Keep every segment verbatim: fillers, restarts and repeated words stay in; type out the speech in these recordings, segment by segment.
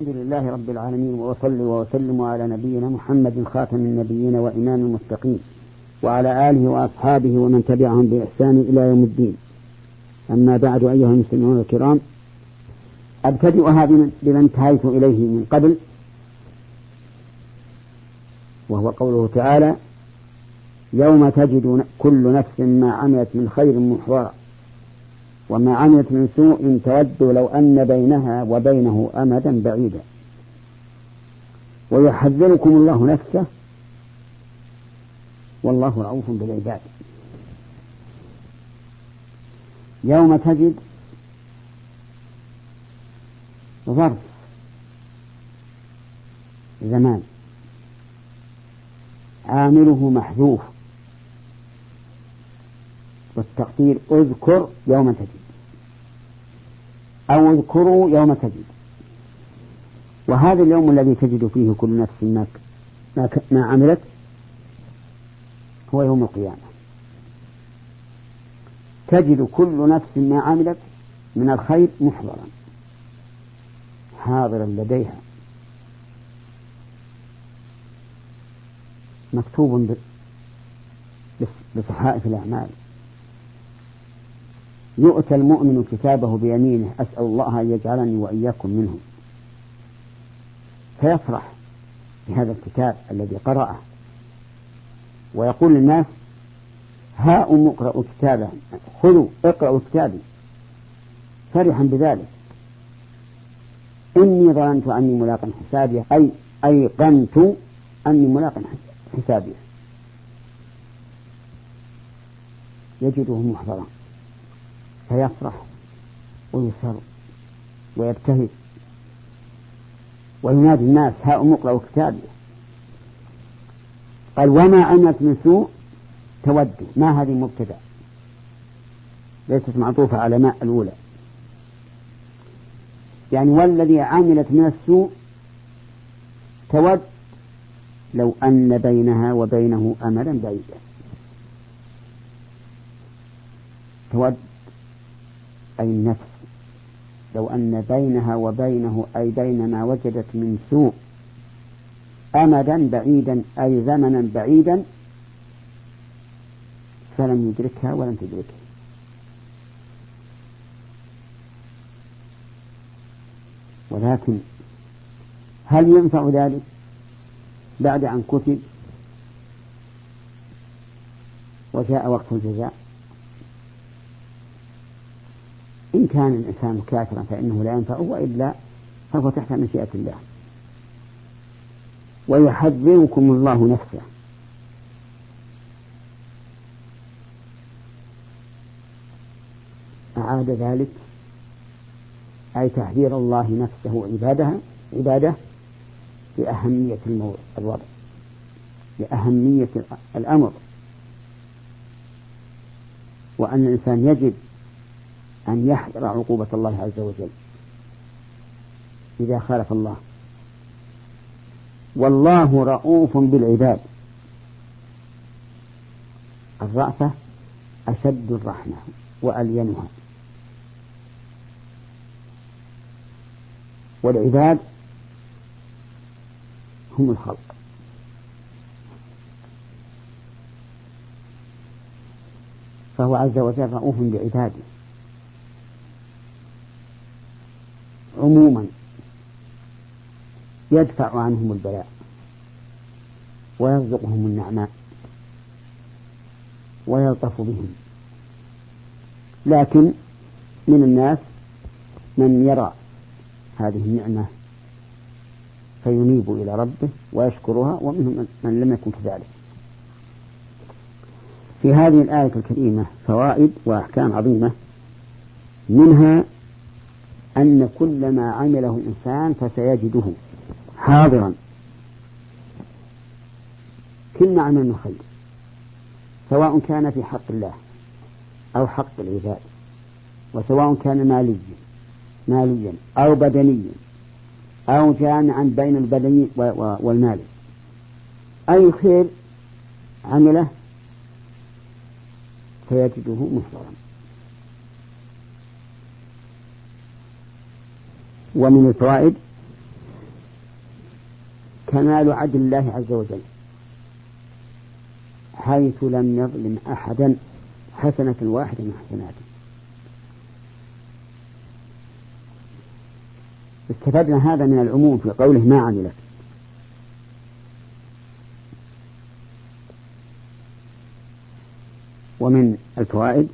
الحمد لله رب العالمين، وأصلي وأسلم على نبينا محمد خاتم النبيين وإمام المتقين، وعلى آله وأصحابه ومن تبعهم بإحسان إلى يوم الدين. أما بعد، أيها المسلمون الكرام، أبتدئها بما انتهيت إليه من قبل، وهو قوله تعالى: يوم تجد كل نفس ما عملت من خير محضرا وما عملت من سوء تود لو أن بينها وبينه أمدا بعيدا ويحذركم الله نفسه والله رؤوف بالعباد. يوم تجد ظرف زمان عامله محذوف، والتقدير اذكر يوم تجد أو اذكروا يوم تجد. وهذا اليوم الذي تجد فيه كل نفس ما, ما عملت هو يوم القيامة. تجد كل نفس ما عملت من الخير محضرا حاضرا لديها مكتوب بصحائف الأعمال. يؤتى المؤمن كتابه بيمينه، أسأل الله أن يجعلني وإياكم منهم، فيفرح بهذا الكتاب الذي قرأه ويقول للناس: هاؤم اقرأوا كتابا، خذوا اقرأوا كتابي، فرحا بذلك. إني ظننت أني ملاق حسابي، أي أيقنت أني ملاق حسابي. يجده محضرا فيفرح ويسر ويبتهج وينادي الناس: هاؤم اقرأوا كتابي. قال: وما عملت من سوء تود. ما هذه مبتدأ ليست معطوفة على ما الأولى، يعني والذي عملت من السوء تود لو أن بينها وبينه أملا بعيدا. تود أي النفس لو أن بينها وبينه أي بين ما وجدت من سوء أمدا بعيدا أي زمنا بعيدا فلم يدركها ولم تدركها. ولكن هل ينفع ذلك بعد أن كتب وجاء وقت الجزاء؟ إن كان الإنسان كافرا فإنه لا ينفعه، وإلا فهو تحت مشيئة الله. ويحذركم الله نفسه. أعاد ذلك أي تحذير الله نفسه عباده عباده لأهمية الوضع، لأهمية الأمر، وأن الإنسان يجب أن يحذر عقوبة الله عز وجل إذا خالف الله. والله رؤوف بالعباد. الرأفة أشد الرحمة وألينها، والعباد هم الخلق. فهو عز وجل رؤوف بعباده عموما، يدفع عنهم البلاء ويرزقهم النعماء ويلطف بهم. لكن من الناس من يرى هذه النعمة فينيب إلى ربه ويشكرها، ومنهم من لم يكن كذلك. في هذه الآية الكريمة فوائد وأحكام عظيمة، منها أن كل ما عمله الإنسان فسيجده حاضرا، كل ما عمل من خير، سواء كان في حق الله أو حق العباد، وسواء كان ماليا ماليا أو بدنيا أو جامعا بين البدني والمال، أي خير عمله فيجده محضرا. ومن الفوائد كمال عدل الله عز وجل، حيث لم يظلم أحدا حسنة واحدة من حسناته. استفدنا هذا من العموم في قوله ما عملت. ومن الفوائد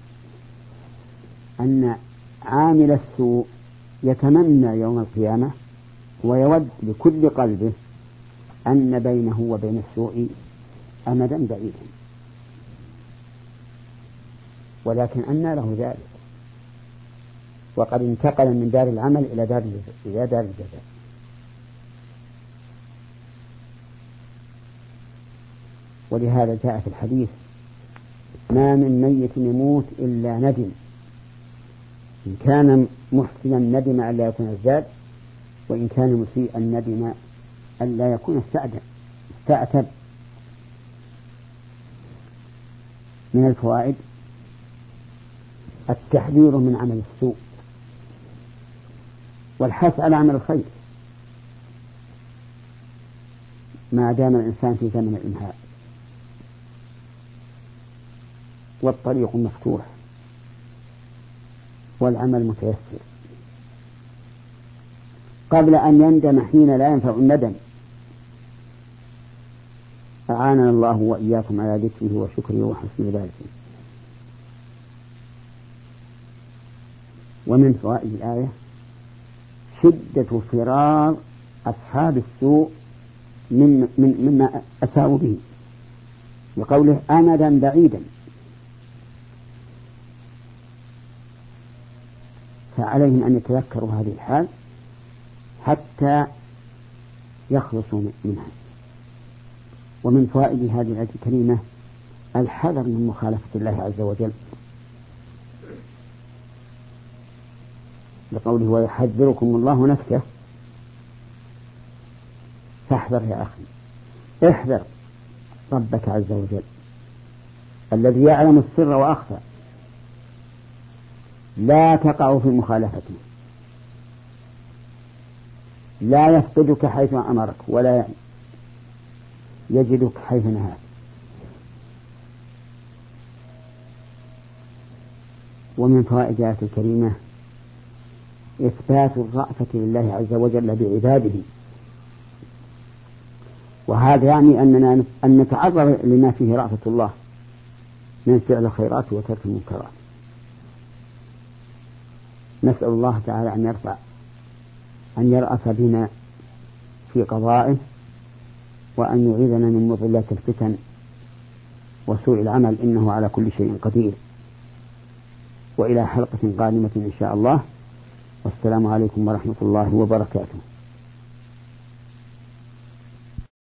أن عامل السوء يتمنى يوم القيامة ويود بكل قلبه أن بينه وبين السوء أمدا بعيدا، ولكن أنى له ذلك وقد انتقل من دار العمل إلى دار إلى دار الجزاء. ولهذا جاء في الحديث ما من ميت يموت إلا ندم، إن كان محسنا ندم ألا يكون ازداد، وإن كان مسيئا ندم ألا يكون استأتب. من الفوائد التحذير من عمل السوء والحث على عمل الخير ما دام الإنسان في زمن الإنهاء، والطريق مفتوح والعمل متيسر قبل أن يندم حين لا ينفع الندم. أعاننا الله وإياكم على ذكره وشكره وحسن عبادته. ومن فوائد الآية شدة فرار أصحاب السوء من من مما أساءوا به، بقوله أمدا بعيدا، فعليهم أن يتذكروا هذه الحال حتى يخلصوا منها. ومن فوائد هذه الآية الكريمة الحذر من مخالفة الله عز وجل، لقوله ويحذركم الله نفسه، فاحذر يا أخي، احذر ربك عز وجل الذي يعلم السر وأخفى، لا تقع في مخالفته، لا يفقدك حيث أمرك ولا يجدك حيث نهاك. ومن فوائد الآية الكريمة إثبات الرأفة لله عز وجل بعباده، وهذا يعني أننا أن نتعرض لما فيه رأفة الله من فعل الخيرات وترك المنكرات. نسأل الله تعالى أن يرفع أن يرأف بنا في قضائه، وأن يعيذنا من مضلات الفتن وسوء العمل، إنه على كل شيء قدير. وإلى حلقة قادمة إن شاء الله، والسلام عليكم ورحمة الله وبركاته.